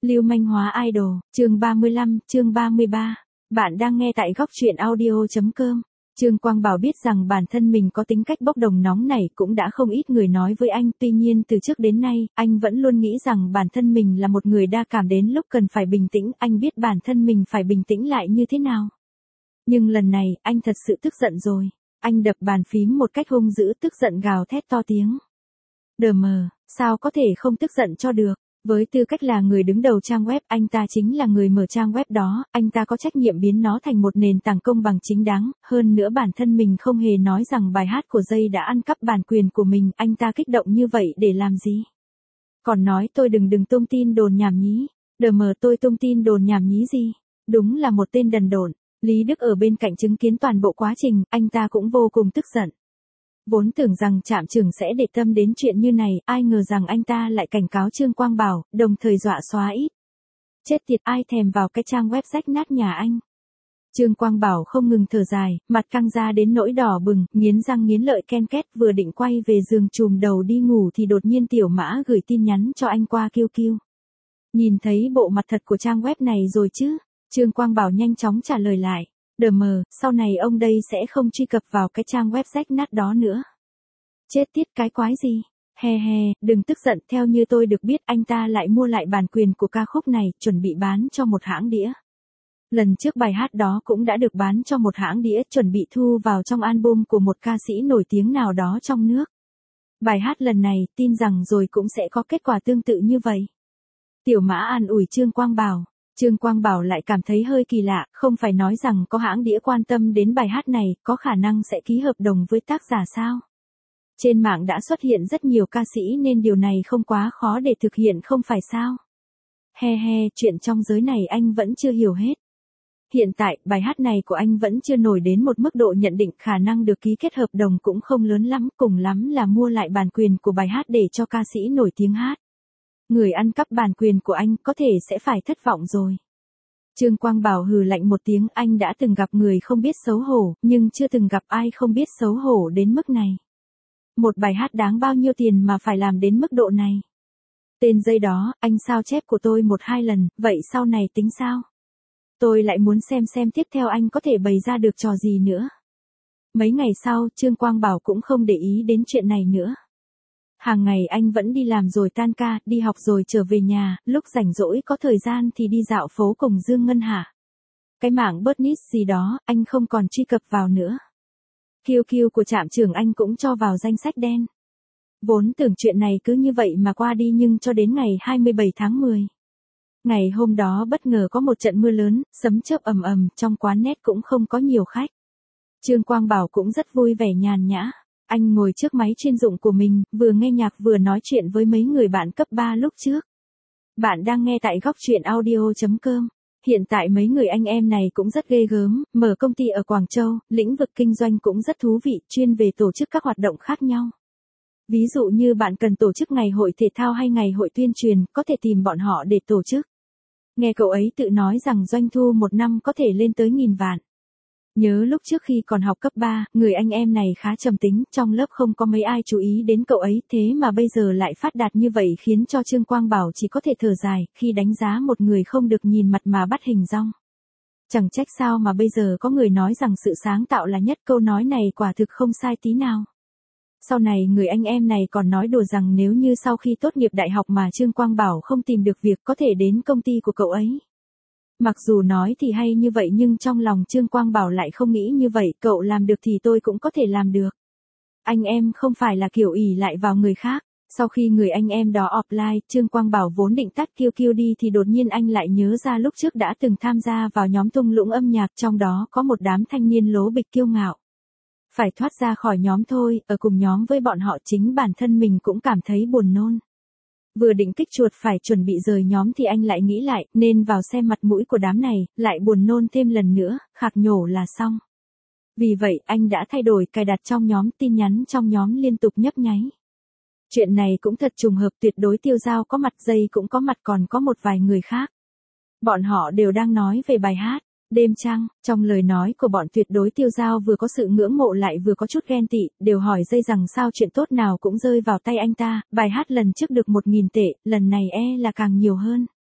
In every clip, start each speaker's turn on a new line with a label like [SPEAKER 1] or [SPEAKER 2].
[SPEAKER 1] Lưu manh hóa idol, chương 35, chương 33. Bạn đang nghe tại góc truyện audio.com. Trương Quang Bảo biết rằng bản thân mình có tính cách bốc đồng nóng nảy, cũng đã không ít người nói với anh, tuy nhiên từ trước đến nay, anh vẫn luôn nghĩ rằng bản thân mình là một người đa cảm, đến lúc cần phải bình tĩnh, anh biết bản thân mình phải bình tĩnh lại như thế nào. Nhưng lần này, anh thật sự tức giận rồi. Anh đập bàn phím một cách hung dữ, tức giận gào thét to tiếng. Đờ mờ, sao có thể không tức giận cho được? Với tư cách là người đứng đầu trang web, anh ta chính là người mở trang web đó, anh ta có trách nhiệm biến nó thành một nền tảng công bằng chính đáng, hơn nữa bản thân mình không hề nói rằng bài hát của Jay đã ăn cắp bản quyền của mình, anh ta kích động như vậy để làm gì? Còn nói tôi đừng tung tin đồn nhảm nhí, đờ mờ tôi tung tin đồn nhảm nhí gì? Đúng là một tên đần độn. Lý Đức ở bên cạnh chứng kiến toàn bộ quá trình, anh ta cũng vô cùng tức giận. Vốn tưởng rằng trạm trưởng sẽ để tâm đến chuyện như này, ai ngờ rằng anh ta lại cảnh cáo Trương Quang Bảo, đồng thời dọa xóa ít. Chết tiệt, ai thèm vào cái trang web rách nát nhà anh. Trương Quang Bảo không ngừng thở dài, mặt căng ra đến nỗi đỏ bừng, nghiến răng nghiến lợi ken két, vừa định quay về giường chùm đầu đi ngủ thì đột nhiên Tiểu Mã gửi tin nhắn cho anh qua QQ. Nhìn thấy bộ mặt thật của trang web này rồi chứ? Trương Quang Bảo nhanh chóng trả lời lại. Đờ mờ, sau này ông đây sẽ không truy cập vào cái trang web rách nát đó nữa. Chết tiết, cái quái gì? He, đừng tức giận, theo như tôi được biết anh ta lại mua lại bản quyền của ca khúc này, chuẩn bị bán cho một hãng đĩa. Lần trước bài hát đó cũng đã được bán cho một hãng đĩa, chuẩn bị thu vào trong album của một ca sĩ nổi tiếng nào đó trong nước. Bài hát lần này, tin rằng rồi cũng sẽ có kết quả tương tự như vậy. Tiểu Mã an ủi Trương Quang Bảo. Trương Quang Bảo lại cảm thấy hơi kỳ lạ, không phải nói rằng có hãng đĩa quan tâm đến bài hát này, có khả năng sẽ ký hợp đồng với tác giả sao? Trên mạng đã xuất hiện rất nhiều ca sĩ nên điều này không quá khó để thực hiện không phải sao? He, chuyện trong giới này anh vẫn chưa hiểu hết. Hiện tại, bài hát này của anh vẫn chưa nổi đến một mức độ nhận định, khả năng được ký kết hợp đồng cũng không lớn lắm, cùng lắm là mua lại bản quyền của bài hát để cho ca sĩ nổi tiếng hát. Người ăn cắp bản quyền của anh có thể sẽ phải thất vọng rồi. Trương Quang Bảo hừ lạnh một tiếng, anh đã từng gặp người không biết xấu hổ, nhưng chưa từng gặp ai không biết xấu hổ đến mức này. Một bài hát đáng bao nhiêu tiền mà phải làm đến mức độ này? Tên Jay đó, anh sao chép của tôi 1-2 lần, vậy sau này tính sao? Tôi lại muốn xem tiếp theo anh có thể bày ra được trò gì nữa. Mấy ngày sau, Trương Quang Bảo cũng không để ý đến chuyện này nữa. Hàng ngày anh vẫn đi làm rồi tan ca, đi học rồi trở về nhà, lúc rảnh rỗi có thời gian thì đi dạo phố cùng Dương Ngân Hà. Cái mạng Business gì đó, anh không còn truy cập vào nữa. QQ của trạm trưởng anh cũng cho vào danh sách đen. Vốn tưởng chuyện này cứ như vậy mà qua đi, nhưng cho đến ngày 27 tháng 10. Ngày hôm đó bất ngờ có một trận mưa lớn, sấm chớp ầm ầm, trong quán net cũng không có nhiều khách. Trương Quang Bảo cũng rất vui vẻ nhàn nhã. Anh ngồi trước máy chuyên dụng của mình, vừa nghe nhạc vừa nói chuyện với mấy người bạn cấp 3 lúc trước. Bạn đang nghe tại góc truyện audio.com. Hiện tại mấy người anh em này cũng rất ghê gớm, mở công ty ở Quảng Châu, lĩnh vực kinh doanh cũng rất thú vị, chuyên về tổ chức các hoạt động khác nhau. Ví dụ như bạn cần tổ chức ngày hội thể thao hay ngày hội tuyên truyền, có thể tìm bọn họ để tổ chức. Nghe cậu ấy tự nói rằng doanh thu một năm có thể lên tới 1.000 vạn. Nhớ lúc trước khi còn học cấp 3, người anh em này khá trầm tính, trong lớp không có mấy ai chú ý đến cậu ấy, thế mà bây giờ lại phát đạt như vậy khiến cho Trương Quang Bảo chỉ có thể thở dài, khi đánh giá một người không được nhìn mặt mà bắt hình dong. Chẳng trách sao mà bây giờ có người nói rằng sự sáng tạo là nhất, câu nói này quả thực không sai tí nào. Sau này người anh em này còn nói đùa rằng nếu như sau khi tốt nghiệp đại học mà Trương Quang Bảo không tìm được việc có thể đến công ty của cậu ấy. Mặc dù nói thì hay như vậy nhưng trong lòng Trương Quang Bảo lại không nghĩ như vậy, cậu làm được thì tôi cũng có thể làm được. Anh em không phải là kiểu ỷ lại vào người khác. Sau khi người anh em đó offline, Trương Quang Bảo vốn định tắt QQ đi thì đột nhiên anh lại nhớ ra lúc trước đã từng tham gia vào nhóm thung lũng âm nhạc, trong đó có một đám thanh niên lố bịch kiêu ngạo. Phải thoát ra khỏi nhóm thôi, ở cùng nhóm với bọn họ chính bản thân mình cũng cảm thấy buồn nôn. Vừa định kích chuột phải chuẩn bị rời nhóm thì anh lại nghĩ lại, nên vào xem mặt mũi của đám này, lại buồn nôn thêm lần nữa, khạc nhổ là xong. Vì vậy anh đã thay đổi cài đặt trong nhóm, tin nhắn trong nhóm liên tục nhấp nháy. Chuyện này cũng thật trùng hợp, tuyệt đối Tiêu Dao có mặt, Jay cũng có mặt, còn có một vài người khác. Bọn họ đều đang nói về bài hát Đêm Trăng. Trong lời nói của bọn tuyệt đối Tiêu Dao vừa có sự ngưỡng mộ lại vừa có chút ghen tị, đều hỏi Jay rằng sao chuyện tốt nào cũng rơi vào tay anh ta, bài hát lần trước được 1.000 tệ, lần này là càng nhiều hơn.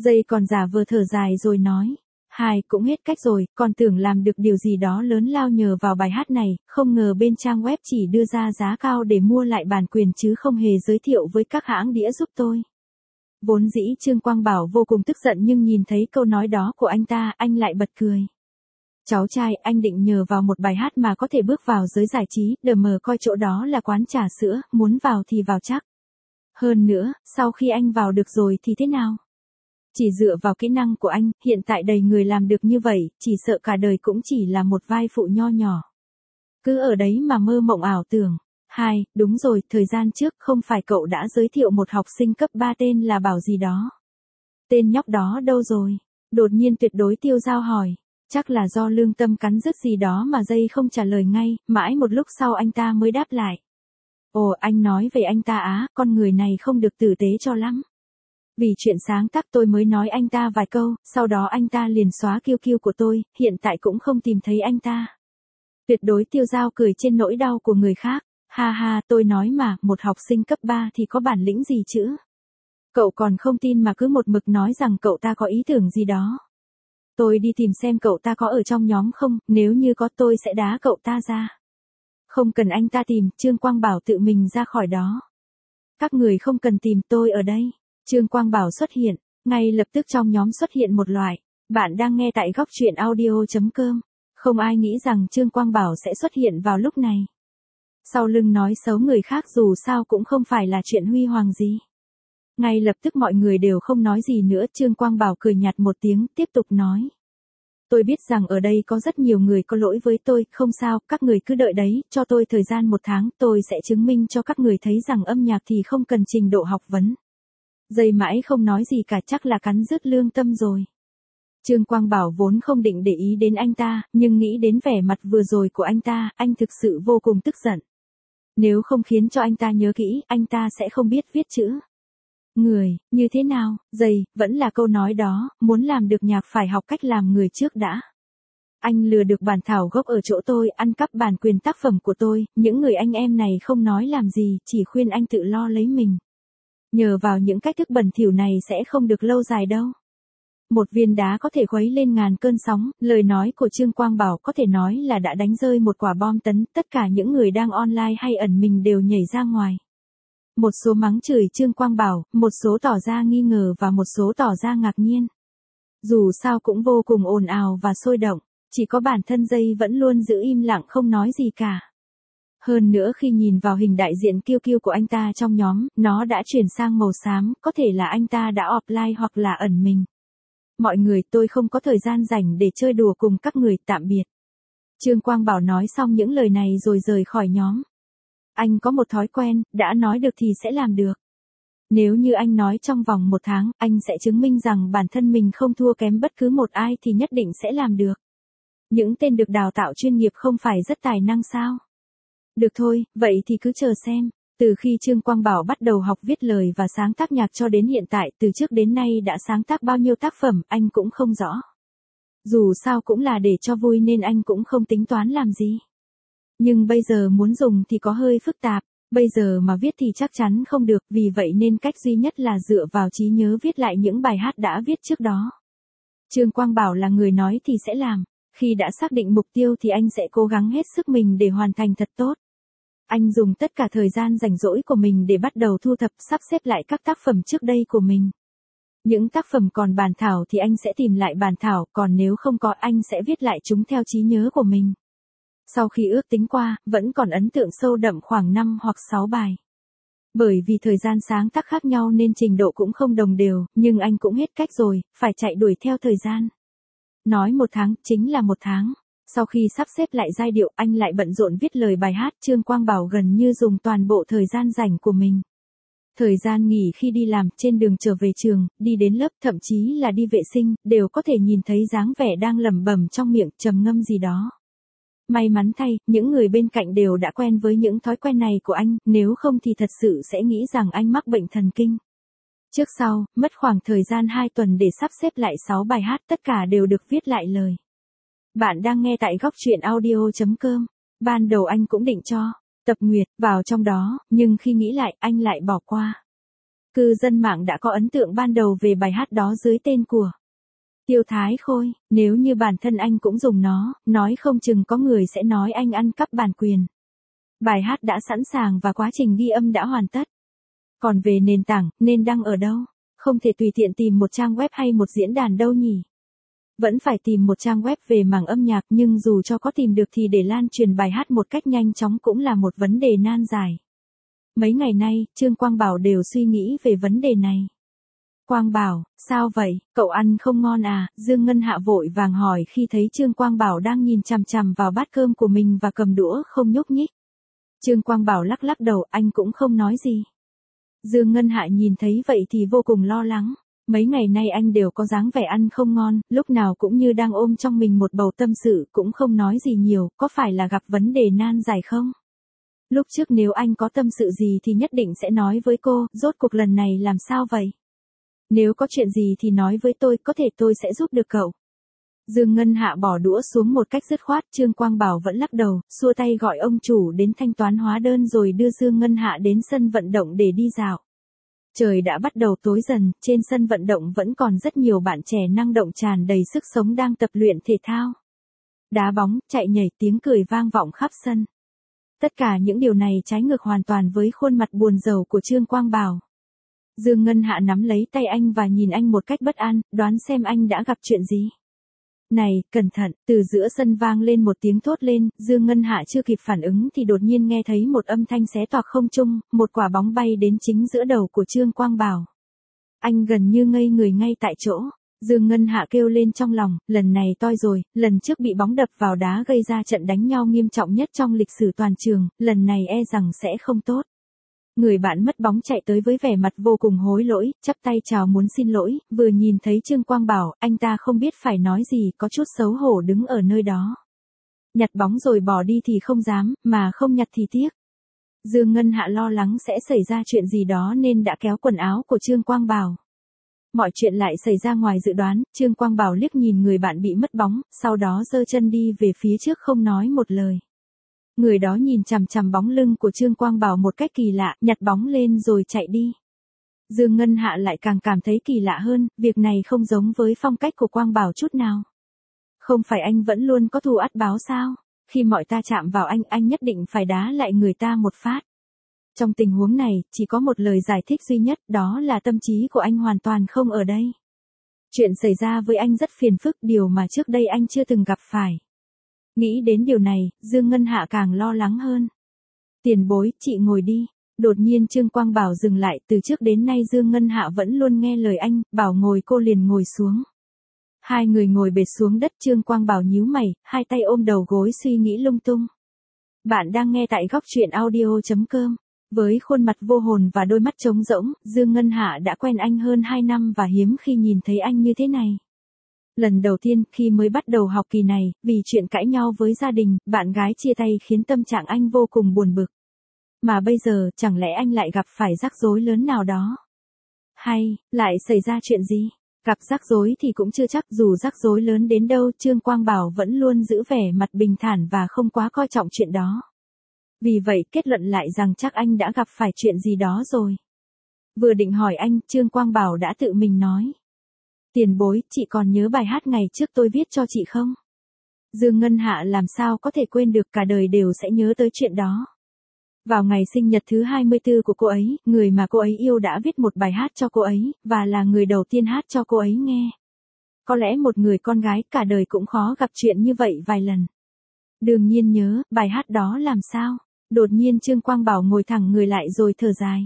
[SPEAKER 1] Dây còn giả vờ thở dài rồi nói. Hai cũng hết cách rồi, còn tưởng làm được điều gì đó lớn lao nhờ vào bài hát này, không ngờ bên trang web chỉ đưa ra giá cao để mua lại bản quyền chứ không hề giới thiệu với các hãng đĩa giúp tôi. Vốn dĩ Trương Quang Bảo vô cùng tức giận nhưng nhìn thấy câu nói đó của anh ta, anh lại bật cười. Cháu trai, anh định nhờ vào một bài hát mà có thể bước vào giới giải trí, đờ mờ coi chỗ đó là quán trà sữa, muốn vào thì vào chắc. Hơn nữa, sau khi anh vào được rồi thì thế nào? Chỉ dựa vào kỹ năng của anh, hiện tại đầy người làm được như vậy, chỉ sợ cả đời cũng chỉ là một vai phụ nho nhỏ. Cứ ở đấy mà mơ mộng ảo tưởng. Hai, đúng rồi, thời gian trước không phải cậu đã giới thiệu một học sinh cấp 3 tên là Bảo gì đó. Tên nhóc đó đâu rồi? Đột nhiên Tuyệt Đối Tiêu Dao hỏi. Chắc là do lương tâm cắn rứt gì đó mà dây không trả lời ngay, mãi một lúc sau anh ta mới đáp lại. Ồ, anh nói về anh ta á, con người này không được tử tế cho lắm. Vì chuyện sáng tác tôi mới nói anh ta vài câu, sau đó anh ta liền xóa QQ của tôi, hiện tại cũng không tìm thấy anh ta. Tuyệt Đối Tiêu Dao cười trên nỗi đau của người khác. Ha ha, tôi nói mà, một học sinh cấp 3 thì có bản lĩnh gì chứ? Cậu còn không tin mà cứ một mực nói rằng cậu ta có ý tưởng gì đó. Tôi đi tìm xem cậu ta có ở trong nhóm không, nếu như có tôi sẽ đá cậu ta ra. Không cần anh ta tìm, Trương Quang Bảo tự mình ra khỏi đó. Các người không cần tìm, tôi ở đây. Trương Quang Bảo xuất hiện, ngay lập tức trong nhóm xuất hiện một loại. Bạn đang nghe tại góc truyện audio.com. Không ai nghĩ rằng Trương Quang Bảo sẽ xuất hiện vào lúc này. Sau lưng nói xấu người khác dù sao cũng không phải là chuyện huy hoàng gì. Ngay lập tức mọi người đều không nói gì nữa, Trương Quang Bảo cười nhạt một tiếng, tiếp tục nói. Tôi biết rằng ở đây có rất nhiều người có lỗi với tôi, không sao, các người cứ đợi đấy, cho tôi thời gian 1 tháng, tôi sẽ chứng minh cho các người thấy rằng âm nhạc thì không cần trình độ học vấn. Dây mãi không nói gì cả, chắc là cắn rứt lương tâm rồi. Trương Quang Bảo vốn không định để ý đến anh ta, nhưng nghĩ đến vẻ mặt vừa rồi của anh ta, anh thực sự vô cùng tức giận. Nếu không khiến cho anh ta nhớ kỹ, anh ta sẽ không biết viết chữ. Người, như thế nào, dây, vẫn là câu nói đó, muốn làm được nhạc phải học cách làm người trước đã. Anh lừa được bản thảo gốc ở chỗ tôi, ăn cắp bản quyền tác phẩm của tôi, những người anh em này không nói làm gì, chỉ khuyên anh tự lo lấy mình. Nhờ vào những cách thức bẩn thỉu này sẽ không được lâu dài đâu. Một viên đá có thể khuấy lên ngàn cơn sóng, lời nói của Trương Quang Bảo có thể nói là đã đánh rơi một quả bom tấn, tất cả những người đang online hay ẩn mình đều nhảy ra ngoài. Một số mắng chửi Trương Quang Bảo, một số tỏ ra nghi ngờ và một số tỏ ra ngạc nhiên. Dù sao cũng vô cùng ồn ào và sôi động, chỉ có bản thân dây vẫn luôn giữ im lặng không nói gì cả. Hơn nữa khi nhìn vào hình đại diện QQ của anh ta trong nhóm, nó đã chuyển sang màu xám, có thể là anh ta đã offline hoặc là ẩn mình. Mọi người, tôi không có thời gian rảnh để chơi đùa cùng các người, tạm biệt. Trương Quang Bảo nói xong những lời này rồi rời khỏi nhóm. Anh có một thói quen, đã nói được thì sẽ làm được. Nếu như anh nói trong vòng 1 tháng, anh sẽ chứng minh rằng bản thân mình không thua kém bất cứ một ai thì nhất định sẽ làm được. Những tên được đào tạo chuyên nghiệp không phải rất tài năng sao? Được thôi, vậy thì cứ chờ xem. Từ khi Trương Quang Bảo bắt đầu học viết lời và sáng tác nhạc cho đến hiện tại, từ trước đến nay đã sáng tác bao nhiêu tác phẩm, anh cũng không rõ. Dù sao cũng là để cho vui nên anh cũng không tính toán làm gì. Nhưng bây giờ muốn dùng thì có hơi phức tạp, bây giờ mà viết thì chắc chắn không được, vì vậy nên cách duy nhất là dựa vào trí nhớ viết lại những bài hát đã viết trước đó. Trương Quang Bảo là người nói thì sẽ làm, khi đã xác định mục tiêu thì anh sẽ cố gắng hết sức mình để hoàn thành thật tốt. Anh dùng tất cả thời gian rảnh rỗi của mình để bắt đầu thu thập, sắp xếp lại các tác phẩm trước đây của mình. Những tác phẩm còn bản thảo thì anh sẽ tìm lại bản thảo, còn nếu không có anh sẽ viết lại chúng theo trí nhớ của mình. Sau khi ước tính qua, vẫn còn ấn tượng sâu đậm khoảng 5 hoặc 6 bài. Bởi vì thời gian sáng tác khác nhau nên trình độ cũng không đồng đều, nhưng anh cũng hết cách rồi, phải chạy đuổi theo thời gian. Nói 1 tháng, chính là 1 tháng. Sau khi sắp xếp lại giai điệu, anh lại bận rộn viết lời bài hát. Trương Quang Bảo gần như dùng toàn bộ thời gian rảnh của mình. Thời gian nghỉ khi đi làm, trên đường trở về trường, đi đến lớp, thậm chí là đi vệ sinh, đều có thể nhìn thấy dáng vẻ đang lẩm bẩm trong miệng, trầm ngâm gì đó. May mắn thay, những người bên cạnh đều đã quen với những thói quen này của anh, nếu không thì thật sự sẽ nghĩ rằng anh mắc bệnh thần kinh. Trước sau, mất khoảng thời gian 2 tuần để sắp xếp lại 6 bài hát, tất cả đều được viết lại lời. Bạn đang nghe tại góc truyện audio.com. Ban đầu anh cũng định cho Tập Nguyệt vào trong đó, nhưng khi nghĩ lại, anh lại bỏ qua. Cư dân mạng đã có ấn tượng ban đầu về bài hát đó dưới tên của Tiêu Thái Khôi, nếu như bản thân anh cũng dùng nó, nói không chừng có người sẽ nói anh ăn cắp bản quyền. Bài hát đã sẵn sàng và quá trình ghi âm đã hoàn tất. Còn về nền tảng, nên đăng ở đâu? Không thể tùy tiện tìm một trang web hay một diễn đàn đâu nhỉ? Vẫn phải tìm một trang web về mảng âm nhạc, nhưng dù cho có tìm được thì để lan truyền bài hát một cách nhanh chóng cũng là một vấn đề nan giải. Mấy ngày nay, Trương Quang Bảo đều suy nghĩ về vấn đề này. Quang Bảo, sao vậy, cậu ăn không ngon à? Dương Ngân Hạ vội vàng hỏi khi thấy Trương Quang Bảo đang nhìn chằm chằm vào bát cơm của mình và cầm đũa không nhúc nhích. Trương Quang Bảo lắc lắc đầu, anh cũng không nói gì. Dương Ngân Hạ nhìn thấy vậy thì vô cùng lo lắng. Mấy ngày nay anh đều có dáng vẻ ăn không ngon, lúc nào cũng như đang ôm trong mình một bầu tâm sự, cũng không nói gì nhiều, có phải là gặp vấn đề nan giải không? Lúc trước nếu anh có tâm sự gì thì nhất định sẽ nói với cô, rốt cuộc lần này làm sao vậy? Nếu có chuyện gì thì nói với tôi, có thể tôi sẽ giúp được cậu. Dương Ngân Hạ bỏ đũa xuống một cách dứt khoát, Trương Quang Bảo vẫn lắc đầu, xua tay gọi ông chủ đến thanh toán hóa đơn rồi đưa Dương Ngân Hạ đến sân vận động để đi dạo. Trời đã bắt đầu tối dần, trên sân vận động vẫn còn rất nhiều bạn trẻ năng động tràn đầy sức sống đang tập luyện thể thao. Đá bóng, chạy nhảy, tiếng cười vang vọng khắp sân. Tất cả những điều này trái ngược hoàn toàn với khuôn mặt buồn rầu của Trương Quang Bảo. Dương Ngân Hạ nắm lấy tay anh và nhìn anh một cách bất an, đoán xem anh đã gặp chuyện gì. Này, cẩn thận, từ giữa sân vang lên một tiếng thốt lên, Dương Ngân Hạ chưa kịp phản ứng thì đột nhiên nghe thấy một âm thanh xé toạc không trung, một quả bóng bay đến chính giữa đầu của Trương Quang Bảo. Anh gần như ngây người ngay tại chỗ. Dương Ngân Hạ kêu lên trong lòng, lần này toi rồi, lần trước bị bóng đập vào đá gây ra trận đánh nhau nghiêm trọng nhất trong lịch sử toàn trường, lần này e rằng sẽ không tốt. Người bạn mất bóng chạy tới với vẻ mặt vô cùng hối lỗi, chắp tay chào muốn xin lỗi, vừa nhìn thấy Trương Quang Bảo, anh ta không biết phải nói gì, có chút xấu hổ đứng ở nơi đó. Nhặt bóng rồi bỏ đi thì không dám, mà không nhặt thì tiếc. Dương Ngân Hạ lo lắng sẽ xảy ra chuyện gì đó nên đã kéo quần áo của Trương Quang Bảo. Mọi chuyện lại xảy ra ngoài dự đoán, Trương Quang Bảo liếc nhìn người bạn bị mất bóng, sau đó giơ chân đi về phía trước không nói một lời. Người đó nhìn chằm chằm bóng lưng của Trương Quang Bảo một cách kỳ lạ, nhặt bóng lên rồi chạy đi. Dương Ngân Hạ lại càng cảm thấy kỳ lạ hơn, việc này không giống với phong cách của Quang Bảo chút nào. Không phải anh vẫn luôn có thù ắt báo sao? Khi mọi ta chạm vào anh nhất định phải đá lại người ta một phát. Trong tình huống này, chỉ có một lời giải thích duy nhất, đó là tâm trí của anh hoàn toàn không ở đây. Chuyện xảy ra với anh rất phiền phức, điều mà trước đây anh chưa từng gặp phải. Nghĩ đến điều này, Dương Ngân Hạ càng lo lắng hơn. Tiền bối, chị ngồi đi. Đột nhiên Trương Quang Bảo dừng lại, từ trước đến nay Dương Ngân Hạ vẫn luôn nghe lời anh, bảo ngồi cô liền ngồi xuống. Hai người ngồi bệt xuống đất, Trương Quang Bảo nhíu mày, hai tay ôm đầu gối suy nghĩ lung tung. Bạn đang nghe tại góc truyện audio.com. Với khuôn mặt vô hồn và đôi mắt trống rỗng, Dương Ngân Hạ đã quen anh hơn 2 năm và hiếm khi nhìn thấy anh như thế này. Lần đầu tiên khi mới bắt đầu học kỳ này, vì chuyện cãi nhau với gia đình, bạn gái chia tay khiến tâm trạng anh vô cùng buồn bực. Mà bây giờ, chẳng lẽ anh lại gặp phải rắc rối lớn nào đó? Hay, lại xảy ra chuyện gì? Gặp rắc rối thì cũng chưa chắc, dù rắc rối lớn đến đâu, Trương Quang Bảo vẫn luôn giữ vẻ mặt bình thản và không quá coi trọng chuyện đó. Vì vậy kết luận lại rằng chắc anh đã gặp phải chuyện gì đó rồi. Vừa định hỏi anh, Trương Quang Bảo đã tự mình nói. Tiền bối, chị còn nhớ bài hát ngày trước tôi viết cho chị không? Dương Ngân Hạ làm sao có thể quên được, cả đời đều sẽ nhớ tới chuyện đó. Vào ngày sinh nhật thứ 24 của cô ấy, người mà cô ấy yêu đã viết một bài hát cho cô ấy, và là người đầu tiên hát cho cô ấy nghe. Có lẽ một người con gái cả đời cũng khó gặp chuyện như vậy vài lần. Đương nhiên nhớ, bài hát đó làm sao? Đột nhiên Trương Quang Bảo ngồi thẳng người lại rồi thở dài.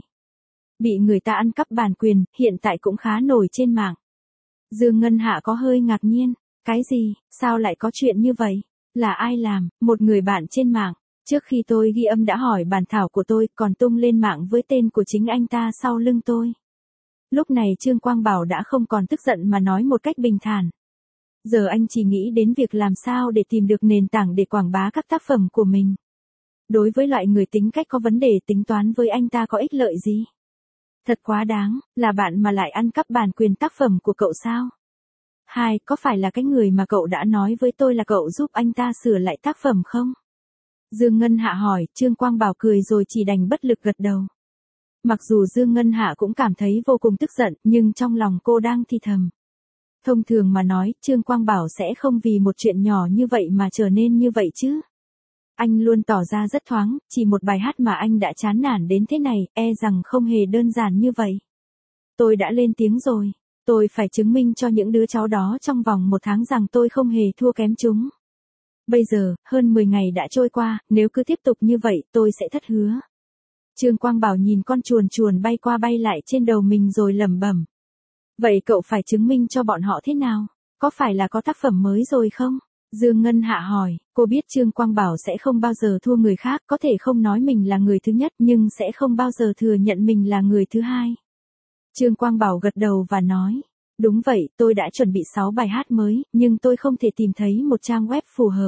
[SPEAKER 1] Bị người ta ăn cắp bản quyền, hiện tại cũng khá nổi trên mạng. Dương Ngân Hạ có hơi ngạc nhiên. Cái gì, sao lại có chuyện như vậy? Là ai làm? Một người bạn trên mạng. Trước khi tôi ghi âm đã hỏi bản thảo của tôi, còn tung lên mạng với tên của chính anh ta sau lưng tôi. Lúc này Trương Quang Bảo đã không còn tức giận mà nói một cách bình thản. Giờ anh chỉ nghĩ đến việc làm sao để tìm được nền tảng để quảng bá các tác phẩm của mình. Đối với loại người tính cách có vấn đề, tính toán với anh ta có ích lợi gì? Thật quá đáng, là bạn mà lại ăn cắp bản quyền tác phẩm của cậu sao? Hai, có phải là cái người mà cậu đã nói với tôi là cậu giúp anh ta sửa lại tác phẩm không? Dương Ngân Hạ hỏi, Trương Quang Bảo cười rồi chỉ đành bất lực gật đầu. Mặc dù Dương Ngân Hạ cũng cảm thấy vô cùng tức giận, nhưng trong lòng cô đang thì thầm. Thông thường mà nói, Trương Quang Bảo sẽ không vì một chuyện nhỏ như vậy mà trở nên như vậy chứ. Anh luôn tỏ ra rất thoáng, chỉ một bài hát mà anh đã chán nản đến thế này, e rằng không hề đơn giản như vậy. Tôi đã lên tiếng rồi. Tôi phải chứng minh cho những đứa cháu đó trong vòng 1 tháng rằng tôi không hề thua kém chúng. Bây giờ, hơn 10 ngày đã trôi qua, nếu cứ tiếp tục như vậy, tôi sẽ thất hứa. Trương Quang Bảo nhìn con chuồn chuồn bay qua bay lại trên đầu mình rồi lẩm bẩm. Vậy cậu phải chứng minh cho bọn họ thế nào? Có phải là có tác phẩm mới rồi không? Dương Ngân Hạ hỏi, cô biết Trương Quang Bảo sẽ không bao giờ thua người khác, có thể không nói mình là người thứ nhất nhưng sẽ không bao giờ thừa nhận mình là người thứ hai. Trương Quang Bảo gật đầu và nói, đúng vậy, tôi đã chuẩn bị 6 bài hát mới, nhưng tôi không thể tìm thấy một trang web phù hợp.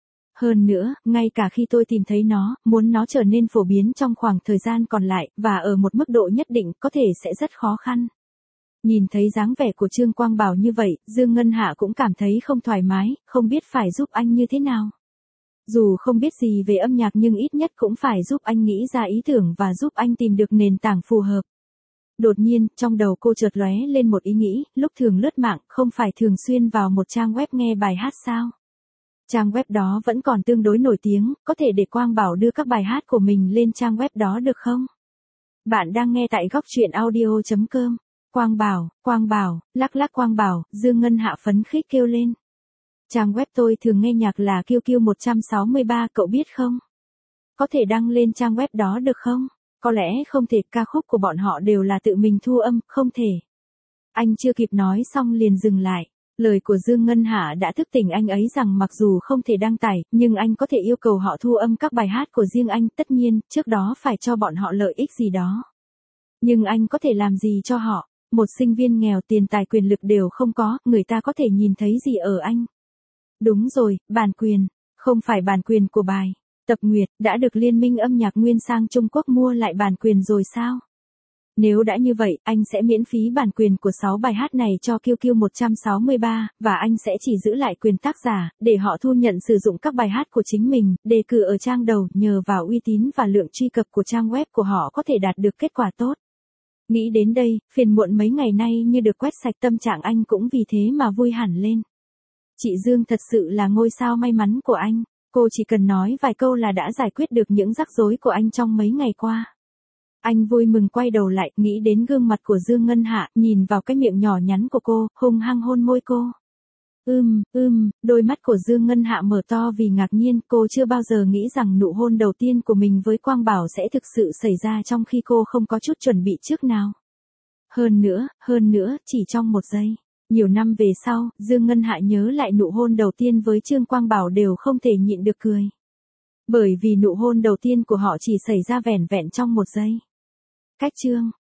[SPEAKER 1] Hơn nữa, ngay cả khi tôi tìm thấy nó, muốn nó trở nên phổ biến trong khoảng thời gian còn lại, và ở một mức độ nhất định, có thể sẽ rất khó khăn. Nhìn thấy dáng vẻ của Trương Quang Bảo như vậy, Dương Ngân Hạ cũng cảm thấy không thoải mái, không biết phải giúp anh như thế nào. Dù không biết gì về âm nhạc nhưng ít nhất cũng phải giúp anh nghĩ ra ý tưởng và giúp anh tìm được nền tảng phù hợp. Đột nhiên, trong đầu cô chợt lóe lên một ý nghĩ, lúc thường lướt mạng, không phải thường xuyên vào một trang web nghe bài hát sao? Trang web đó vẫn còn tương đối nổi tiếng, có thể để Quang Bảo đưa các bài hát của mình lên trang web đó được không? Bạn đang nghe tại góc truyện audio.com. Quang Bảo, lắc lắc Quang Bảo, Dương Ngân Hạ phấn khích kêu lên. Trang web tôi thường nghe nhạc là QQ 163, cậu biết không? Có thể đăng lên trang web đó được không? Có lẽ không thể, ca khúc của bọn họ đều là tự mình thu âm, không thể. Anh chưa kịp nói xong liền dừng lại. Lời của Dương Ngân Hạ đã thức tỉnh anh ấy rằng mặc dù không thể đăng tải, nhưng anh có thể yêu cầu họ thu âm các bài hát của riêng anh, tất nhiên, trước đó phải cho bọn họ lợi ích gì đó. Nhưng anh có thể làm gì cho họ? Một sinh viên nghèo, tiền tài quyền lực đều không có, người ta có thể nhìn thấy gì ở anh? Đúng rồi, bản quyền. Không phải bản quyền của bài Tập Nguyệt, đã được Liên minh âm nhạc Nguyên sang Trung Quốc mua lại bản quyền rồi sao? Nếu đã như vậy, anh sẽ miễn phí bản quyền của 6 bài hát này cho QQ 163, và anh sẽ chỉ giữ lại quyền tác giả, để họ thu nhận sử dụng các bài hát của chính mình, đề cử ở trang đầu, nhờ vào uy tín và lượng truy cập của trang web của họ có thể đạt được kết quả tốt. Nghĩ đến đây, phiền muộn mấy ngày nay như được quét sạch, tâm trạng anh cũng vì thế mà vui hẳn lên. Chị Dương thật sự là ngôi sao may mắn của anh, cô chỉ cần nói vài câu là đã giải quyết được những rắc rối của anh trong mấy ngày qua. Anh vui mừng quay đầu lại, nghĩ đến gương mặt của Dương Ngân Hạ, nhìn vào cái miệng nhỏ nhắn của cô, hung hăng hôn môi cô. Đôi mắt của Dương Ngân Hạ mở to vì ngạc nhiên, cô chưa bao giờ nghĩ rằng nụ hôn đầu tiên của mình với Quang Bảo sẽ thực sự xảy ra trong khi cô không có chút chuẩn bị trước nào. Hơn nữa, chỉ trong 1 giây. Nhiều năm về sau, Dương Ngân Hạ nhớ lại nụ hôn đầu tiên với Trương Quang Bảo đều không thể nhịn được cười. Bởi vì nụ hôn đầu tiên của họ chỉ xảy ra vẻn vẹn trong 1 giây. Cách chương